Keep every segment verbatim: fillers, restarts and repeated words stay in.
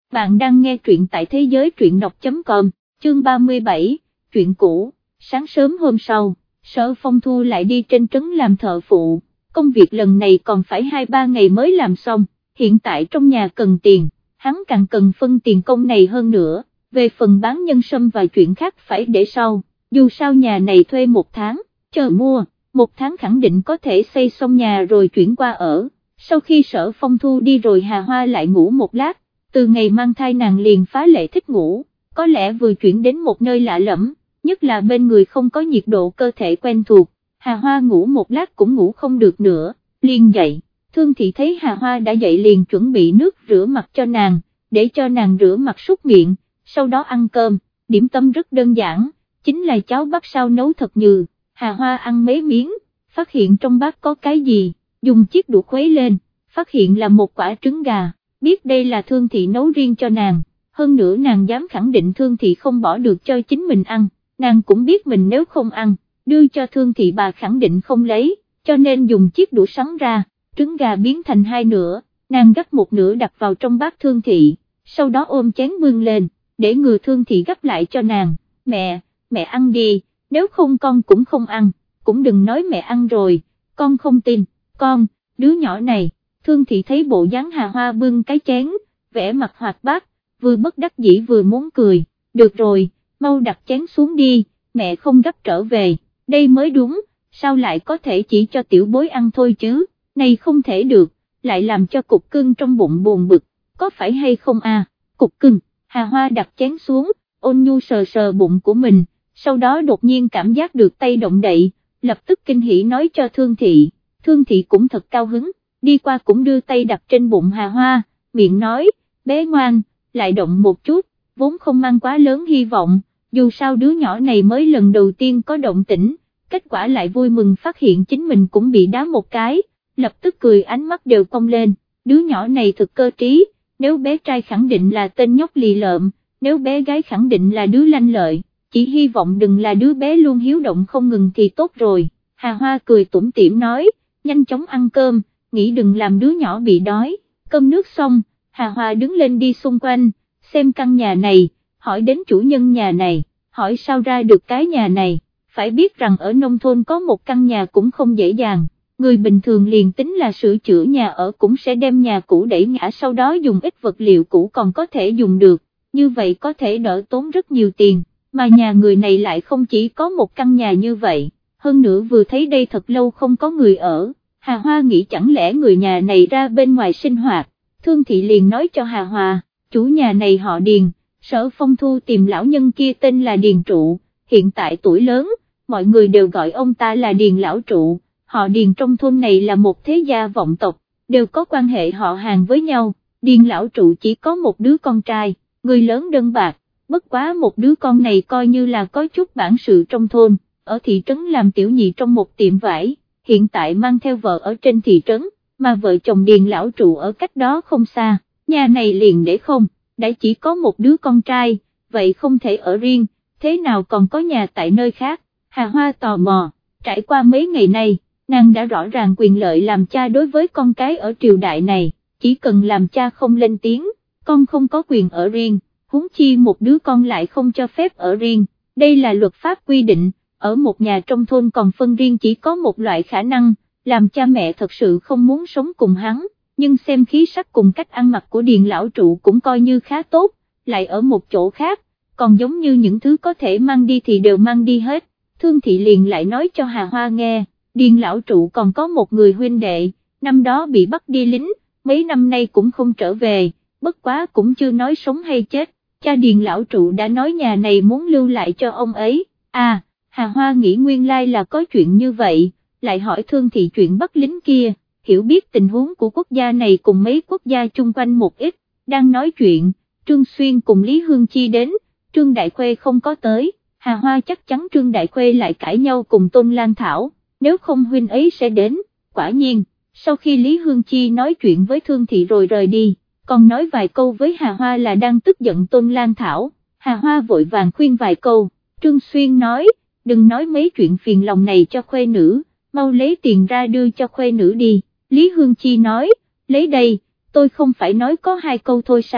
bạn đang nghe truyện tại thế giới truyện đọc chấm com, chương ba mươi bảy, chuyện cũ. Sáng sớm hôm sau, Sở Phong Thu lại đi trên trấn làm thợ phụ, công việc lần này còn phải hai ba ngày mới làm xong, hiện tại trong nhà cần tiền, hắn càng cần phân tiền công này hơn nữa, về phần bán nhân sâm và chuyện khác phải để sau, dù sao nhà này thuê một tháng, chờ mua, một tháng khẳng định có thể xây xong nhà rồi chuyển qua ở. Sau khi Sở Phong Thu đi rồi Hà Hoa lại ngủ một lát, từ ngày mang thai nàng liền phá lệ thích ngủ, có lẽ vừa chuyển đến một nơi lạ lẫm, nhất là bên người không có nhiệt độ cơ thể quen thuộc, Hà Hoa ngủ một lát cũng ngủ không được nữa, liền dậy, Thương Thị thấy Hà Hoa đã dậy liền chuẩn bị nước rửa mặt cho nàng, để cho nàng rửa mặt súc miệng, sau đó ăn cơm, điểm tâm rất đơn giản, chính là cháo bắc sao nấu thật nhừ, Hà Hoa ăn mấy miếng, phát hiện trong bát có cái gì, dùng chiếc đũa khuấy lên, phát hiện là một quả trứng gà, biết đây là Thương Thị nấu riêng cho nàng, hơn nữa nàng dám khẳng định Thương Thị không bỏ được cho chính mình ăn, nàng cũng biết mình nếu không ăn, đưa cho Thương Thị bà khẳng định không lấy, cho nên dùng chiếc đũa sắn ra, trứng gà biến thành hai nửa, nàng gấp một nửa đặt vào trong bát Thương Thị, sau đó ôm chén bưng lên, để người Thương Thị gấp lại cho nàng, mẹ, mẹ ăn đi, nếu không con cũng không ăn, cũng đừng nói mẹ ăn rồi, con không tin, con, đứa nhỏ này. Thương Thị thấy bộ dáng Hà Hoa bưng cái chén, vẻ mặt hoạt bát, vừa bất đắc dĩ vừa muốn cười, được rồi, mau đặt chén xuống đi, mẹ không gấp trở về, đây mới đúng, sao lại có thể chỉ cho tiểu bối ăn thôi chứ, này không thể được, lại làm cho cục cưng trong bụng buồn bực, có phải hay không à, cục cưng, Hà Hoa đặt chén xuống, ôn nhu sờ sờ bụng của mình, sau đó đột nhiên cảm giác được tay động đậy, lập tức kinh hỉ nói cho Thương Thị, Thương Thị cũng thật cao hứng, đi qua cũng đưa tay đặt trên bụng Hà Hoa, miệng nói, bé ngoan, lại động một chút, vốn không mang quá lớn hy vọng, dù sao đứa nhỏ này mới lần đầu tiên có động tĩnh, kết quả lại vui mừng phát hiện chính mình cũng bị đá một cái, lập tức cười ánh mắt đều cong lên, đứa nhỏ này thực cơ trí, nếu bé trai khẳng định là tên nhóc lì lợm, nếu bé gái khẳng định là đứa lanh lợi, chỉ hy vọng đừng là đứa bé luôn hiếu động không ngừng thì tốt rồi, Hà Hoa cười tủm tỉm nói, nhanh chóng ăn cơm, nghĩ đừng làm đứa nhỏ bị đói, cơm nước xong, Hà Hoa đứng lên đi xung quanh, xem căn nhà này, hỏi đến chủ nhân nhà này, hỏi sao ra được cái nhà này, phải biết rằng ở nông thôn có một căn nhà cũng không dễ dàng, người bình thường liền tính là sửa chữa nhà ở cũng sẽ đem nhà cũ đẩy ngã sau đó dùng ít vật liệu cũ còn có thể dùng được, như vậy có thể đỡ tốn rất nhiều tiền, mà nhà người này lại không chỉ có một căn nhà như vậy, hơn nữa vừa thấy đây thật lâu không có người ở. Hà Hoa nghĩ chẳng lẽ người nhà này ra bên ngoài sinh hoạt, Thương Thị liền nói cho Hà Hoa, chủ nhà này họ Điền, Sở Phong Thu tìm lão nhân kia tên là Điền Trụ, hiện tại tuổi lớn, mọi người đều gọi ông ta là Điền Lão Trụ, họ Điền trong thôn này là một thế gia vọng tộc, đều có quan hệ họ hàng với nhau, Điền Lão Trụ chỉ có một đứa con trai, người lớn đơn bạc, bất quá một đứa con này coi như là có chút bản sự trong thôn, ở thị trấn làm tiểu nhị trong một tiệm vải. Hiện tại mang theo vợ ở trên thị trấn, mà vợ chồng Điền Lão Trụ ở cách đó không xa, nhà này liền để không, đã chỉ có một đứa con trai, vậy không thể ở riêng, thế nào còn có nhà tại nơi khác, Hà Hoa tò mò, trải qua mấy ngày nay, nàng đã rõ ràng quyền lợi làm cha đối với con cái ở triều đại này, chỉ cần làm cha không lên tiếng, con không có quyền ở riêng, huống chi một đứa con lại không cho phép ở riêng, đây là luật pháp quy định. Ở một nhà trong thôn còn phân riêng chỉ có một loại khả năng, làm cha mẹ thật sự không muốn sống cùng hắn, nhưng xem khí sắc cùng cách ăn mặc của Điền Lão Trụ cũng coi như khá tốt, lại ở một chỗ khác, còn giống như những thứ có thể mang đi thì đều mang đi hết, Thương Thị liền lại nói cho Hà Hoa nghe, Điền Lão Trụ còn có một người huynh đệ, năm đó bị bắt đi lính, mấy năm nay cũng không trở về, bất quá cũng chưa nói sống hay chết, cha Điền Lão Trụ đã nói nhà này muốn lưu lại cho ông ấy, à. Hà Hoa nghĩ nguyên lai là có chuyện như vậy, lại hỏi Thương Thị chuyện bắt lính kia, hiểu biết tình huống của quốc gia này cùng mấy quốc gia chung quanh một ít, đang nói chuyện, Trương Xuyên cùng Lý Hương Chi đến, Trương Đại Khuê không có tới, Hà Hoa chắc chắn Trương Đại Khuê lại cãi nhau cùng Tôn Lan Thảo, nếu không huynh ấy sẽ đến, quả nhiên, sau khi Lý Hương Chi nói chuyện với Thương Thị rồi rời đi, còn nói vài câu với Hà Hoa là đang tức giận Tôn Lan Thảo, Hà Hoa vội vàng khuyên vài câu, Trương Xuyên nói, đừng nói mấy chuyện phiền lòng này cho khuê nữ, mau lấy tiền ra đưa cho khuê nữ đi, Lý Hương Chi nói, lấy đây, tôi không phải nói có hai câu thôi sao,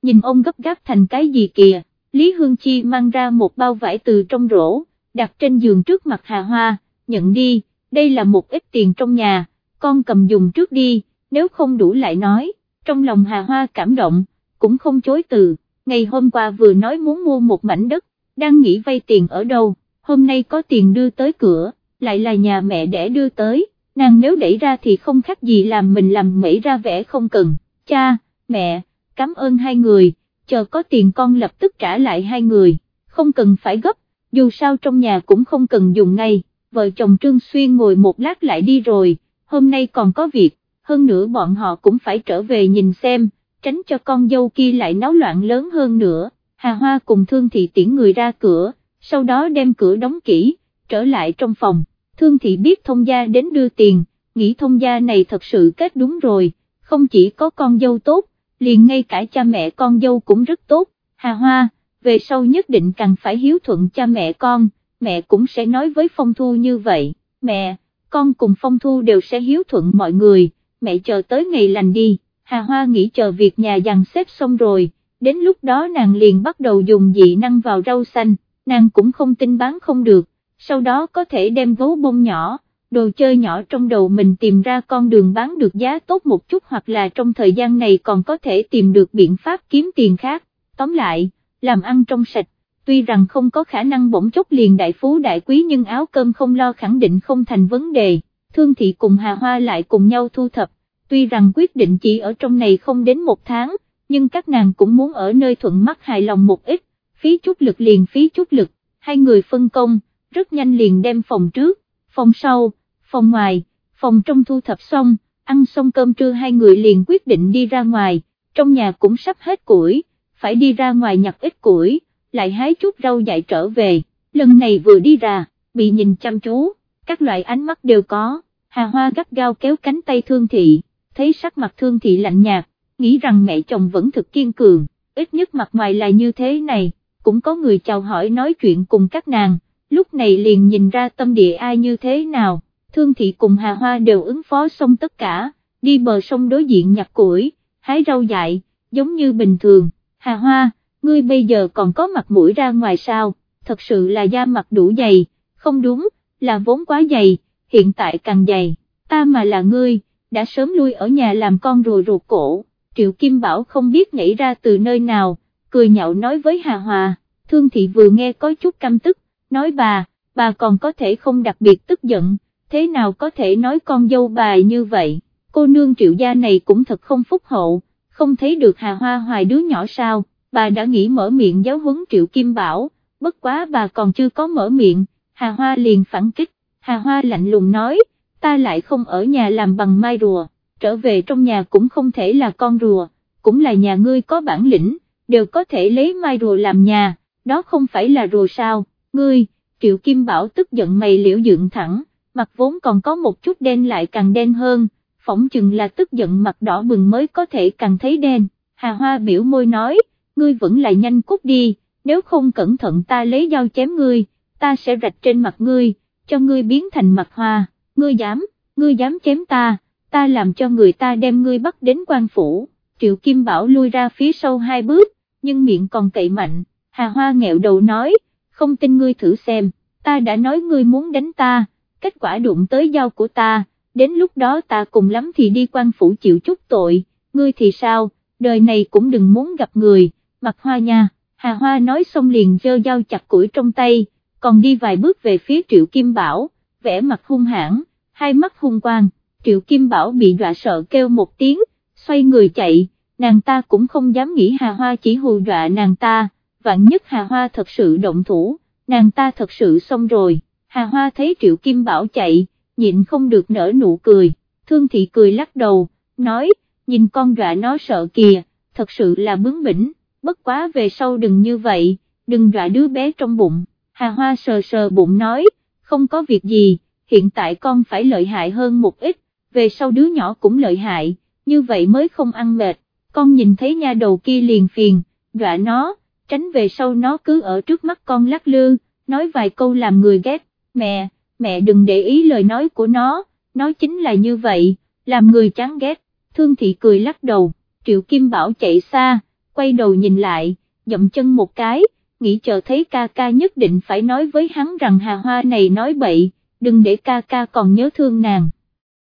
nhìn ông gấp gáp thành cái gì kìa. Lý Hương Chi mang ra một bao vải từ trong rổ, đặt trên giường trước mặt Hà Hoa, nhận đi, đây là một ít tiền trong nhà, con cầm dùng trước đi, nếu không đủ lại nói. Trong lòng Hà Hoa cảm động, cũng không chối từ, ngày hôm qua vừa nói muốn mua một mảnh đất, đang nghĩ vay tiền ở đâu, hôm nay có tiền đưa tới cửa, lại là nhà mẹ đẻ đưa tới, nàng nếu đẩy ra thì không khác gì làm mình làm mẩy ra vẻ không cần. Cha, mẹ, cảm ơn hai người, chờ có tiền con lập tức trả lại hai người, không cần phải gấp, dù sao trong nhà cũng không cần dùng ngay. Vợ chồng Trương Xuyên ngồi một lát lại đi rồi, hôm nay còn có việc, hơn nữa bọn họ cũng phải trở về nhìn xem, tránh cho con dâu kia lại náo loạn lớn hơn nữa. Hà Hoa cùng Thương Thị tiễn người ra cửa, sau đó đem cửa đóng kỹ, trở lại trong phòng. Thương Thị biết thông gia đến đưa tiền, nghĩ thông gia này thật sự kết đúng rồi, không chỉ có con dâu tốt, liền ngay cả cha mẹ con dâu cũng rất tốt. Hà Hoa, về sau nhất định càng phải hiếu thuận cha mẹ con, mẹ cũng sẽ nói với Phong Thu như vậy. Mẹ, con cùng Phong Thu đều sẽ hiếu thuận mọi người, mẹ chờ tới ngày lành đi. Hà Hoa nghĩ chờ việc nhà dàn xếp xong rồi, đến lúc đó nàng liền bắt đầu dùng dị năng vào rau xanh, nàng cũng không tin bán không được, sau đó có thể đem gấu bông nhỏ, đồ chơi nhỏ trong đầu mình tìm ra con đường bán được giá tốt một chút, hoặc là trong thời gian này còn có thể tìm được biện pháp kiếm tiền khác. Tóm lại, làm ăn trong sạch, tuy rằng không có khả năng bỗng chốc liền đại phú đại quý, nhưng áo cơm không lo khẳng định không thành vấn đề. Thương Thị cùng Hà Hoa lại cùng nhau thu thập, tuy rằng quyết định chỉ ở trong này không đến một tháng, nhưng các nàng cũng muốn ở nơi thuận mắt hài lòng một ít, phí chút lực liền phí chút lực, hai người phân công, rất nhanh liền đem phòng trước, phòng sau, phòng ngoài, phòng trong thu thập xong, ăn xong cơm trưa hai người liền quyết định đi ra ngoài, trong nhà cũng sắp hết củi, phải đi ra ngoài nhặt ít củi, lại hái chút rau dại trở về. Lần này vừa đi ra, bị nhìn chăm chú, các loại ánh mắt đều có. Hà Hoa gắt gao kéo cánh tay Thương Thị, thấy sắc mặt Thương Thị lạnh nhạt, nghĩ rằng mẹ chồng vẫn thực kiên cường, ít nhất mặt ngoài là như thế này, cũng có người chào hỏi nói chuyện cùng các nàng, lúc này liền nhìn ra tâm địa ai như thế nào. Thương Thị cùng Hà Hoa đều ứng phó xong tất cả, đi bờ sông đối diện nhặt củi, hái rau dại, giống như bình thường. Hà Hoa, ngươi bây giờ còn có mặt mũi ra ngoài sao, thật sự là da mặt đủ dày, không đúng, là vốn quá dày, hiện tại càng dày, ta mà là ngươi, đã sớm lui ở nhà làm con rùa ruột cổ. Triệu Kim Bảo không biết nhảy ra từ nơi nào, cười nhạo nói với Hà Hoa. Thương Thị vừa nghe có chút căm tức, nói bà, bà còn có thể không đặc biệt tức giận, thế nào có thể nói con dâu bà như vậy, cô nương Triệu gia này cũng thật không phúc hậu, không thấy được Hà Hoa hoài đứa nhỏ sao, bà đã nghĩ mở miệng giáo huấn Triệu Kim Bảo, bất quá bà còn chưa có mở miệng, Hà Hoa liền phản kích. Hà Hoa lạnh lùng nói, ta lại không ở nhà làm bằng mai rùa, trở về trong nhà cũng không thể là con rùa, cũng là nhà ngươi có bản lĩnh, đều có thể lấy mai rùa làm nhà, đó không phải là rùa sao, ngươi. Triệu Kim Bảo tức giận mày liễu dựng thẳng, mặt vốn còn có một chút đen lại càng đen hơn, phỏng chừng là tức giận mặt đỏ bừng mới có thể càng thấy đen. Hà Hoa biểu môi nói, ngươi vẫn là nhanh cút đi, nếu không cẩn thận ta lấy dao chém ngươi, ta sẽ rạch trên mặt ngươi, cho ngươi biến thành mặt hoa, ngươi dám, ngươi dám chém ta, ta làm cho người ta đem ngươi bắt đến quan phủ. Triệu Kim Bảo lui ra phía sau hai bước, nhưng miệng còn cậy mạnh. Hà Hoa nghẹo đầu nói, không tin ngươi thử xem, ta đã nói ngươi muốn đánh ta, kết quả đụng tới dao của ta, đến lúc đó ta cùng lắm thì đi quan phủ chịu chút tội, ngươi thì sao, đời này cũng đừng muốn gặp người, mặt Hoa nha. Hà Hoa nói xong liền giơ dao chặt củi trong tay, còn đi vài bước về phía Triệu Kim Bảo, vẻ mặt hung hãn, hai mắt hung quang. Triệu Kim Bảo bị dọa sợ kêu một tiếng, xoay người chạy, nàng ta cũng không dám nghĩ Hà Hoa chỉ hù dọa nàng ta, vạn nhất Hà Hoa thật sự động thủ, nàng ta thật sự xong rồi. Hà Hoa thấy Triệu Kim Bảo chạy, nhịn không được nở nụ cười. Thương Thị cười lắc đầu, nói, nhìn con dọa nó sợ kìa, thật sự là bướng bỉnh, bất quá về sau đừng như vậy, đừng dọa đứa bé trong bụng. Hà Hoa sờ sờ bụng nói, không có việc gì, hiện tại con phải lợi hại hơn một ít, về sau đứa nhỏ cũng lợi hại, như vậy mới không ăn mệt, con nhìn thấy nha đầu kia liền phiền, dọa nó, tránh về sau nó cứ ở trước mắt con lắc lư, nói vài câu làm người ghét. Mẹ, mẹ đừng để ý lời nói của nó, nó chính là như vậy, làm người chán ghét. Thương Thị cười lắc đầu. Triệu Kim Bảo chạy xa, quay đầu nhìn lại, dậm chân một cái, nghĩ chờ thấy ca ca nhất định phải nói với hắn rằng Hà Hoa này nói bậy, đừng để ca ca còn nhớ thương nàng.